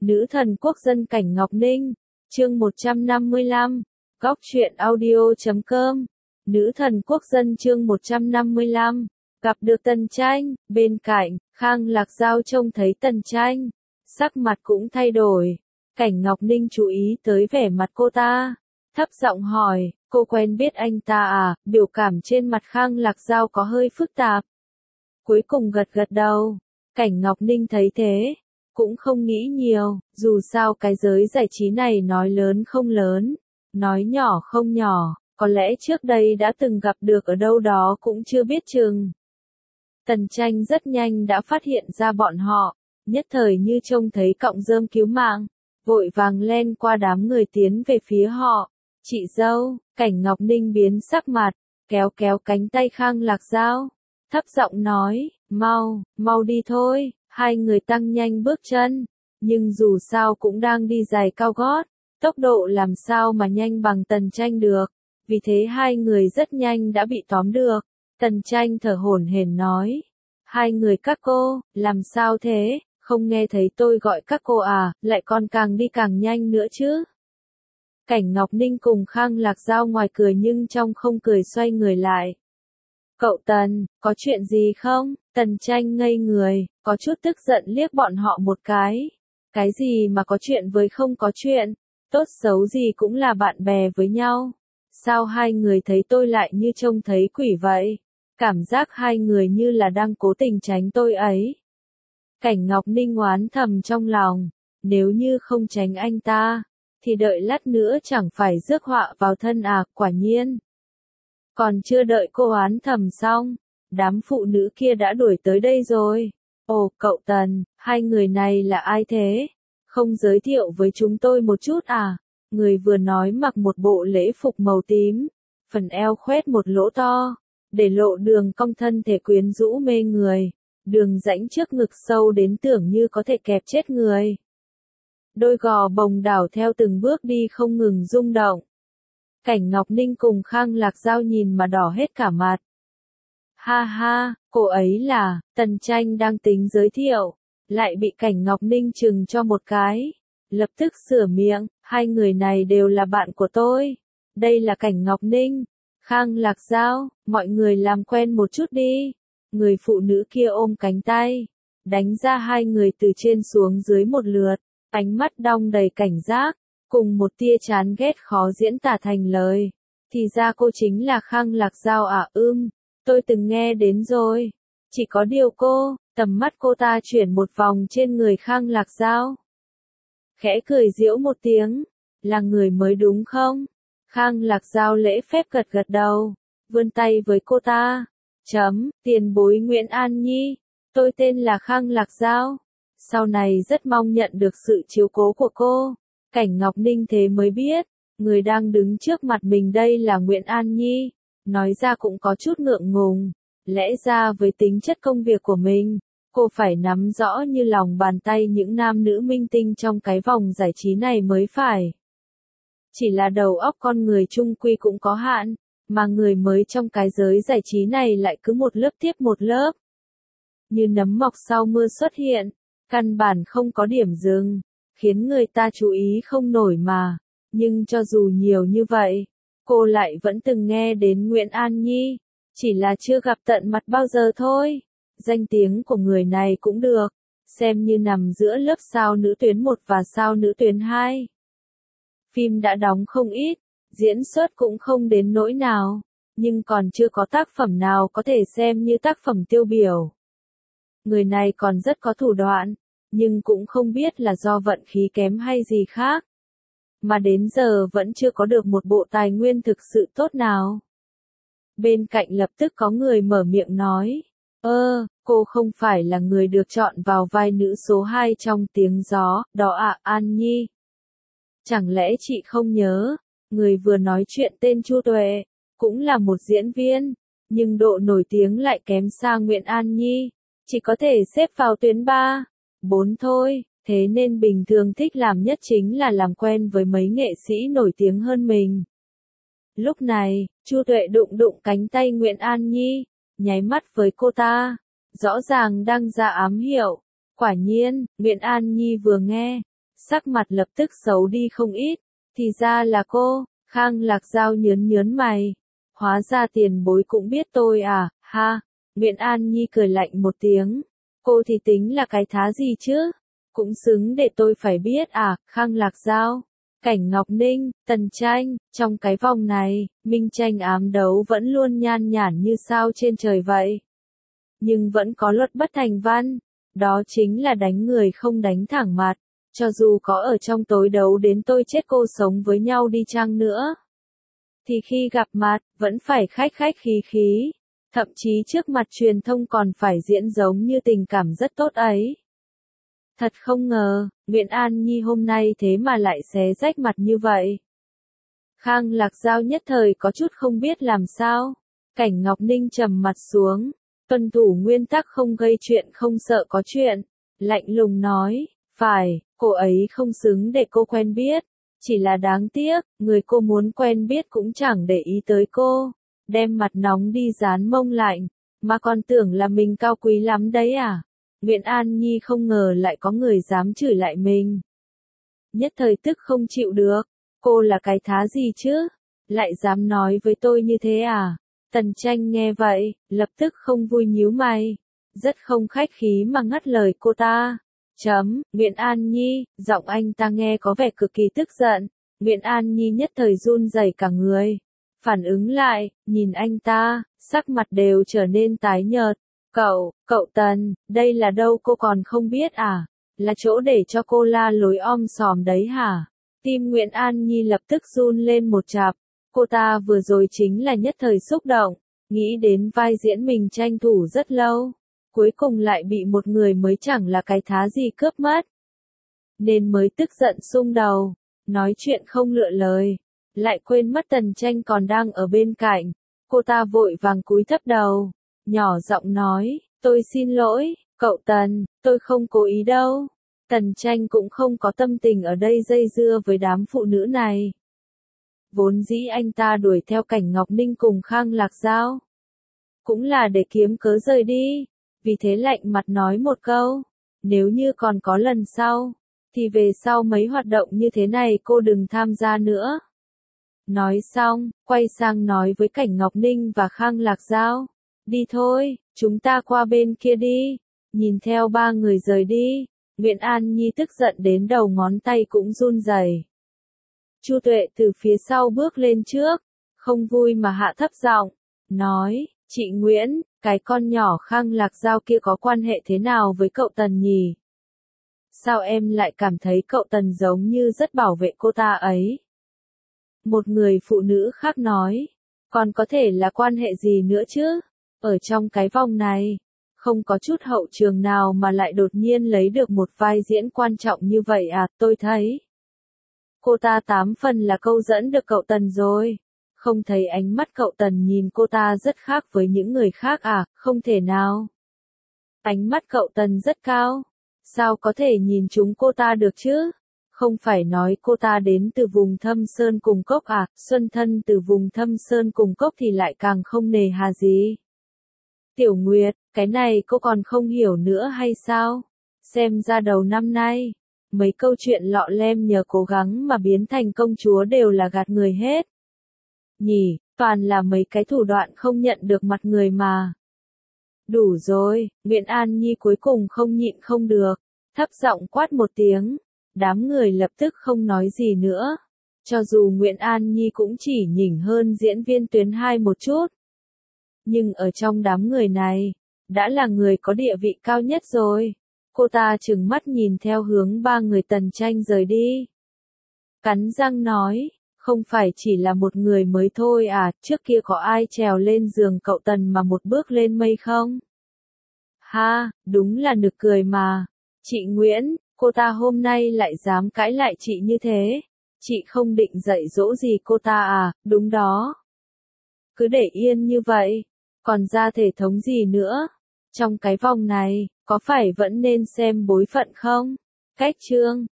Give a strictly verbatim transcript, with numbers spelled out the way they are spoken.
Nữ thần quốc dân Cảnh Ngọc Ninh, chương một trăm năm mươi lăm, góc truyện audio.com, Nữ thần quốc dân chương một trăm năm mươi lăm, gặp được Tần Tranh, bên cạnh, Khang Lạc Giao trông thấy Tần Tranh, sắc mặt cũng thay đổi, Cảnh Ngọc Ninh chú ý tới vẻ mặt cô ta, thấp giọng hỏi, cô quen biết anh ta à, biểu cảm trên mặt Khang Lạc Giao có hơi phức tạp. Cuối cùng gật gật đầu, Cảnh Ngọc Ninh thấy thế, cũng không nghĩ nhiều, dù sao cái giới giải trí này nói lớn không lớn, nói nhỏ không nhỏ, có lẽ trước đây đã từng gặp được ở đâu đó cũng chưa biết chừng. Tần Tranh rất nhanh đã phát hiện ra bọn họ, nhất thời như trông thấy cọng rơm cứu mạng, vội vàng len qua đám người tiến về phía họ. Chị dâu, Cảnh Ngọc Ninh biến sắc mặt, kéo kéo cánh tay Khang Lạc Giao, thấp giọng nói, mau, mau đi thôi. Hai người tăng nhanh bước chân, nhưng dù sao cũng đang đi giày cao gót, tốc độ làm sao mà nhanh bằng Tần Tranh được, vì thế hai người rất nhanh đã bị tóm được. Tần Tranh thở hổn hển nói, hai người các cô, làm sao thế, không nghe thấy tôi gọi các cô à, lại còn càng đi càng nhanh nữa chứ. Cảnh Ngọc Ninh cùng Khang Lạc Giao ngoài cười nhưng trong không cười xoay người lại. Cậu Tần, có chuyện gì không? Tần Tranh ngây người, có chút tức giận liếc bọn họ một cái. Cái gì mà có chuyện với không có chuyện, tốt xấu gì cũng là bạn bè với nhau. Sao hai người thấy tôi lại như trông thấy quỷ vậy? Cảm giác hai người như là đang cố tình tránh tôi ấy. Cảnh Ngọc Ninh oán thầm trong lòng, nếu như không tránh anh ta, thì đợi lát nữa chẳng phải rước họa vào thân à, quả nhiên. Còn chưa đợi cô oán thầm xong, đám phụ nữ kia đã đuổi tới đây rồi. Ồ, cậu Tần, hai người này là ai thế? Không giới thiệu với chúng tôi một chút à? Người vừa nói mặc một bộ lễ phục màu tím, phần eo khoét một lỗ to, để lộ đường cong thân thể quyến rũ mê người, đường rãnh trước ngực sâu đến tưởng như có thể kẹp chết người. Đôi gò bồng đảo theo từng bước đi không ngừng rung động. Cảnh Ngọc Ninh cùng Khang Lạc Giao nhìn mà đỏ hết cả mặt. Ha ha, cô ấy là, Tần Tranh đang tính giới thiệu, lại bị Cảnh Ngọc Ninh chừng cho một cái. Lập tức sửa miệng, hai người này đều là bạn của tôi. Đây là Cảnh Ngọc Ninh, Khang Lạc Giao, mọi người làm quen một chút đi. Người phụ nữ kia ôm cánh tay, đánh ra hai người từ trên xuống dưới một lượt, ánh mắt đong đầy cảnh giác, cùng một tia chán ghét khó diễn tả thành lời. Thì ra cô chính là Khang Lạc Giao à, ưm, tôi từng nghe đến rồi. Chỉ có điều cô, tầm mắt cô ta chuyển một vòng trên người Khang Lạc Giao. Khẽ cười giễu một tiếng, là người mới đúng không? Khang Lạc Giao lễ phép gật gật đầu, vươn tay với cô ta. Chấm, tiền bối Nguyễn An Nhi, tôi tên là Khang Lạc Giao. Sau này rất mong nhận được sự chiếu cố của cô. Cảnh Ngọc Ninh thế mới biết, người đang đứng trước mặt mình đây là Nguyễn An Nhi, nói ra cũng có chút ngượng ngùng, lẽ ra với tính chất công việc của mình, cô phải nắm rõ như lòng bàn tay những nam nữ minh tinh trong cái vòng giải trí này mới phải. Chỉ là đầu óc con người chung quy cũng có hạn, mà người mới trong cái giới giải trí này lại cứ một lớp tiếp một lớp. Như nấm mọc sau mưa xuất hiện, căn bản không có điểm dừng, khiến người ta chú ý không nổi mà. Nhưng cho dù nhiều như vậy, cô lại vẫn từng nghe đến Nguyễn An Nhi, chỉ là chưa gặp tận mặt bao giờ thôi. Danh tiếng của người này cũng được, xem như nằm giữa lớp sao nữ tuyến một và sao nữ tuyến hai. Phim đã đóng không ít, diễn xuất cũng không đến nỗi nào, nhưng còn chưa có tác phẩm nào có thể xem như tác phẩm tiêu biểu. Người này còn rất có thủ đoạn, nhưng cũng không biết là do vận khí kém hay gì khác, mà đến giờ vẫn chưa có được một bộ tài nguyên thực sự tốt nào. Bên cạnh lập tức có người mở miệng nói, ơ, cô không phải là người được chọn vào vai nữ số hai trong Tiếng Gió, đó à, An Nhi. Chẳng lẽ chị không nhớ, người vừa nói chuyện tên Chu Tuệ, cũng là một diễn viên, nhưng độ nổi tiếng lại kém xa Nguyễn An Nhi, chỉ có thể xếp vào tuyến ba, bốn thôi, thế nên bình thường thích làm nhất chính là làm quen với mấy nghệ sĩ nổi tiếng hơn mình. Lúc này, Chu Tuệ đụng đụng cánh tay Nguyễn An Nhi, nháy mắt với cô ta, rõ ràng đang ra ám hiệu. Quả nhiên, Nguyễn An Nhi vừa nghe, sắc mặt lập tức xấu đi không ít. Thì ra là cô, Khang Lạc Giao nhớn nhớn mày. Hóa ra tiền bối cũng biết tôi à, ha. Nguyễn An Nhi cười lạnh một tiếng. Cô thì tính là cái thá gì chứ? Cũng xứng để tôi phải biết à, Khang Lạc Giao. Cảnh Ngọc Ninh, Tần Tranh, trong cái vòng này, minh tranh ám đấu vẫn luôn nhan nhản như sao trên trời vậy. Nhưng vẫn có luật bất thành văn, đó chính là đánh người không đánh thẳng mặt, cho dù có ở trong tối đấu đến tôi chết cô sống với nhau đi chăng nữa. Thì khi gặp mặt, vẫn phải khách khách khí khí, thậm chí trước mặt truyền thông còn phải diễn giống như tình cảm rất tốt ấy. Thật không ngờ, Nguyễn An Nhi hôm nay thế mà lại xé rách mặt như vậy. Khang Lạc Giao nhất thời có chút không biết làm sao. Cảnh Ngọc Ninh trầm mặt xuống, tuân thủ nguyên tắc không gây chuyện không sợ có chuyện. Lạnh lùng nói, phải, cô ấy không xứng để cô quen biết. Chỉ là đáng tiếc, người cô muốn quen biết cũng chẳng để ý tới cô. Đem mặt nóng đi dán mông lạnh, mà còn tưởng là mình cao quý lắm đấy à. Nguyễn An Nhi không ngờ lại có người dám chửi lại mình. Nhất thời tức không chịu được, cô là cái thá gì chứ? Lại dám nói với tôi như thế à? Tần Tranh nghe vậy, lập tức không vui nhíu mày. Rất không khách khí mà ngắt lời cô ta. Chấm, Nguyễn An Nhi, giọng anh ta nghe có vẻ cực kỳ tức giận. Nguyễn An Nhi nhất thời run rẩy cả người. Phản ứng lại, nhìn anh ta, sắc mặt đều trở nên tái nhợt. Cậu, cậu Tần, đây là đâu cô còn không biết à? Là chỗ để cho cô la lối om sòm đấy hả? Tim Nguyễn An Nhi lập tức run lên một chạp. Cô ta vừa rồi chính là nhất thời xúc động, nghĩ đến vai diễn mình tranh thủ rất lâu. Cuối cùng lại bị một người mới chẳng là cái thá gì cướp mất. Nên mới tức giận sung đầu, nói chuyện không lựa lời. Lại quên mất Tần Tranh còn đang ở bên cạnh. Cô ta vội vàng cúi thấp đầu, nhỏ giọng nói, tôi xin lỗi, cậu Tần, tôi không cố ý đâu. Tần Tranh cũng không có tâm tình ở đây dây dưa với đám phụ nữ này. Vốn dĩ anh ta đuổi theo Cảnh Ngọc Ninh cùng Khang Lạc Giao. Cũng là để kiếm cớ rời đi. Vì thế lạnh mặt nói một câu, nếu như còn có lần sau, thì về sau mấy hoạt động như thế này cô đừng tham gia nữa. Nói xong, quay sang nói với Cảnh Ngọc Ninh và Khang Lạc Giao, đi thôi, chúng ta qua bên kia đi. Nhìn theo ba người rời đi, Nguyễn An Nhi tức giận đến đầu ngón tay cũng run rẩy. Chu Tuệ từ phía sau bước lên trước, không vui mà hạ thấp giọng, nói, chị Nguyễn, cái con nhỏ Khang Lạc Giao kia có quan hệ thế nào với cậu Tần nhỉ? Sao em lại cảm thấy cậu Tần giống như rất bảo vệ cô ta ấy? Một người phụ nữ khác nói, còn có thể là quan hệ gì nữa chứ? Ở trong cái vòng này, không có chút hậu trường nào mà lại đột nhiên lấy được một vai diễn quan trọng như vậy à, tôi thấy. Cô ta tám phần là câu dẫn được cậu Tần rồi. Không thấy ánh mắt cậu Tần nhìn cô ta rất khác với những người khác à, không thể nào. Ánh mắt cậu Tần rất cao. Sao có thể nhìn chúng cô ta được chứ? Không phải nói cô ta đến từ vùng Thâm Sơn Cùng Cốc à, Xuân Thân từ vùng Thâm Sơn Cùng Cốc thì lại càng không nề hà gì. Tiểu Nguyệt, cái này cô còn không hiểu nữa hay sao? Xem ra đầu năm nay, mấy câu chuyện lọ lem nhờ cố gắng mà biến thành công chúa đều là gạt người hết. Nhỉ, toàn là mấy cái thủ đoạn không nhận được mặt người mà. Đủ rồi, Nguyễn An Nhi cuối cùng không nhịn không được, thấp giọng quát một tiếng, đám người lập tức không nói gì nữa. Cho dù Nguyễn An Nhi cũng chỉ nhỉnh hơn diễn viên tuyến hai một chút. Nhưng ở trong đám người này, đã là người có địa vị cao nhất rồi. Cô ta trừng mắt nhìn theo hướng ba người Tần Tranh rời đi. Cắn răng nói, không phải chỉ là một người mới thôi à, trước kia có ai trèo lên giường cậu Tần mà một bước lên mây không? Ha, đúng là nực cười mà. Chị Nguyễn, cô ta hôm nay lại dám cãi lại chị như thế. Chị không định dạy dỗ gì cô ta à, đúng đó. Cứ để yên như vậy, còn ra thể thống gì nữa? Trong cái vòng này, có phải vẫn nên xem bối phận không? Cách chương